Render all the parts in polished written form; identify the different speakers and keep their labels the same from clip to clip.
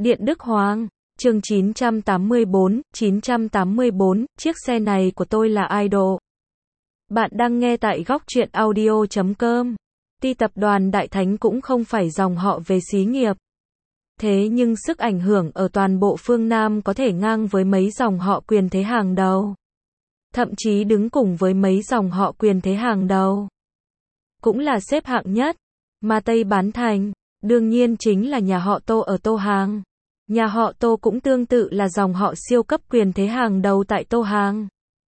Speaker 1: Điện Đức Hoàng, chương 984, chiếc xe này của tôi là idol. Bạn đang nghe tại góc truyện audio.com. Tuy tập đoàn Đại Thánh cũng không phải dòng họ về xí nghiệp. Thế nhưng sức ảnh hưởng ở toàn bộ phương Nam có thể ngang với mấy dòng họ quyền thế hàng đầu. Thậm chí đứng cùng với mấy dòng họ quyền thế hàng đầu. Cũng là xếp hạng nhất. Mà Tây Bán Thành, đương nhiên chính là nhà họ Tô ở Tô Hàng. Nhà họ Tô cũng tương tự là dòng họ siêu cấp quyền thế hàng đầu tại Tô Hàng.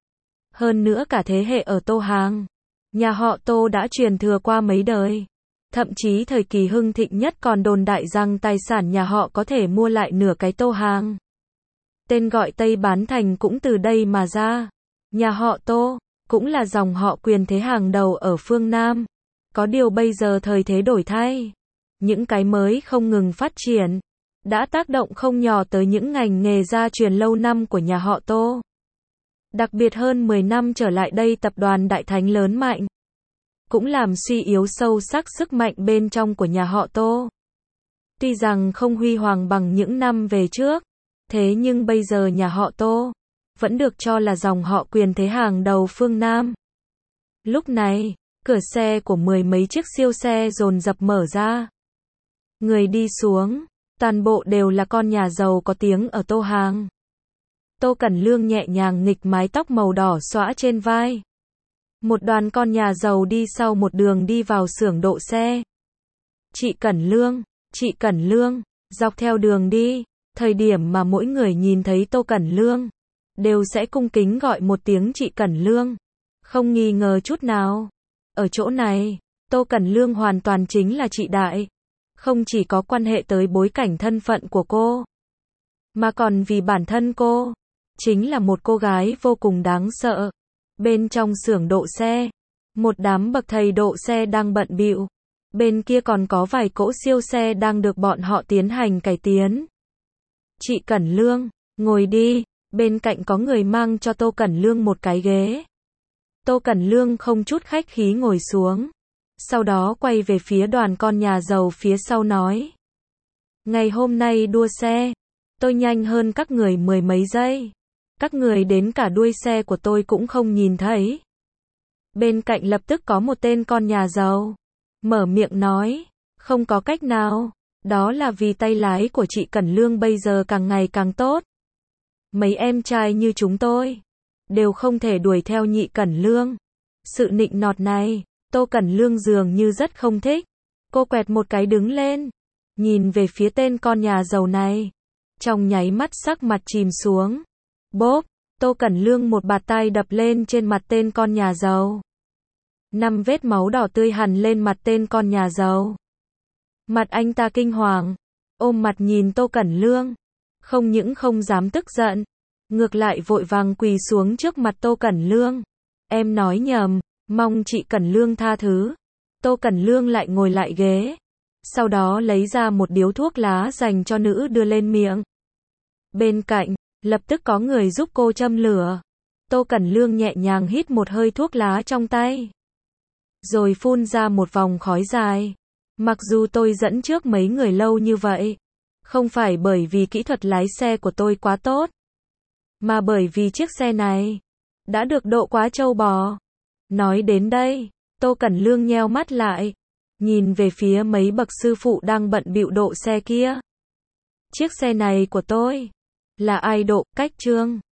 Speaker 1: Hơn nữa cả thế hệ ở Tô Hàng, nhà họ Tô đã truyền thừa qua mấy đời. Thậm chí thời kỳ hưng thịnh nhất còn đồn đại rằng tài sản nhà họ có thể mua lại nửa cái Tô Hàng. Tên gọi Tây Bán Thành cũng từ đây mà ra. Nhà họ Tô cũng là dòng họ quyền thế hàng đầu ở phương Nam. Có điều bây giờ thời thế đổi thay, những cái mới không ngừng phát triển, đã tác động không nhỏ tới những ngành nghề gia truyền lâu năm của nhà họ Tô. Đặc biệt hơn 10 năm trở lại đây tập đoàn Đại Thánh lớn mạnh, cũng làm suy yếu sâu sắc sức mạnh bên trong của nhà họ Tô. Tuy rằng không huy hoàng bằng những năm về trước, thế nhưng bây giờ nhà họ Tô vẫn được cho là dòng họ quyền thế hàng đầu phương Nam. Lúc này, cửa xe của mười mấy chiếc siêu xe dồn dập mở ra. Người đi xuống, toàn bộ đều là con nhà giàu có tiếng ở Tô Hàng. Tô Cẩn Lương nhẹ nhàng nghịch mái tóc màu đỏ xõa trên vai. Một đoàn con nhà giàu đi sau một đường đi vào xưởng độ xe. Chị Cẩn Lương, dọc theo đường đi, thời điểm mà mỗi người nhìn thấy Tô Cẩn Lương, đều sẽ cung kính gọi một tiếng chị Cẩn Lương, không nghi ngờ chút nào. Ở chỗ này, Tô Cẩn Lương hoàn toàn chính là chị đại. Không chỉ có quan hệ tới bối cảnh thân phận của cô, mà còn vì bản thân cô chính là một cô gái vô cùng đáng sợ. Bên trong xưởng độ xe, một đám bậc thầy độ xe đang bận bịu. Bên kia còn có vài cỗ siêu xe đang được bọn họ tiến hành cải tiến. Chị Cẩn Lương, ngồi đi. Bên cạnh có người mang cho Tô Cẩn Lương một cái ghế. Tô Cẩn Lương không chút khách khí ngồi xuống. Sau đó quay về phía đoàn con nhà giàu phía sau nói. Ngày hôm nay đua xe, tôi nhanh hơn các người mười mấy giây. Các người đến cả đuôi xe của tôi cũng không nhìn thấy. Bên cạnh lập tức có một tên con nhà giàu mở miệng nói. Không có cách nào, đó là vì tay lái của chị Cẩn Lương bây giờ càng ngày càng tốt. Mấy em trai như chúng tôi đều không thể đuổi theo nhị Cẩn Lương. Sự nịnh nọt này, Tô Cẩn Lương dường như rất không thích. Cô quẹt một cái đứng lên, nhìn về phía tên con nhà giàu này. Trong nháy mắt sắc mặt chìm xuống. Bốp, Tô Cẩn Lương một bạt tai đập lên trên mặt tên con nhà giàu. 5 vết máu đỏ tươi hằn lên mặt tên con nhà giàu. Mặt anh ta kinh hoàng, ôm mặt nhìn Tô Cẩn Lương. Không những không dám tức giận, ngược lại vội vàng quỳ xuống trước mặt Tô Cẩn Lương. Em nói nhầm, mong chị Cẩn Lương tha thứ. Tô Cẩn Lương lại ngồi lại ghế. Sau đó lấy ra một điếu thuốc lá dành cho nữ đưa lên miệng. Bên cạnh, lập tức có người giúp cô châm lửa. Tô Cẩn Lương nhẹ nhàng hít một hơi thuốc lá trong tay, rồi phun ra một vòng khói dài. Mặc dù tôi dẫn trước mấy người lâu như vậy, không phải bởi vì kỹ thuật lái xe của tôi quá tốt, mà bởi vì chiếc xe này đã được độ quá trâu bò. Nói đến đây, Tô Cẩn Lương nheo mắt lại, nhìn về phía mấy bậc sư phụ đang bận bịu độ xe kia. Chiếc xe này của tôi là idol, cách trương.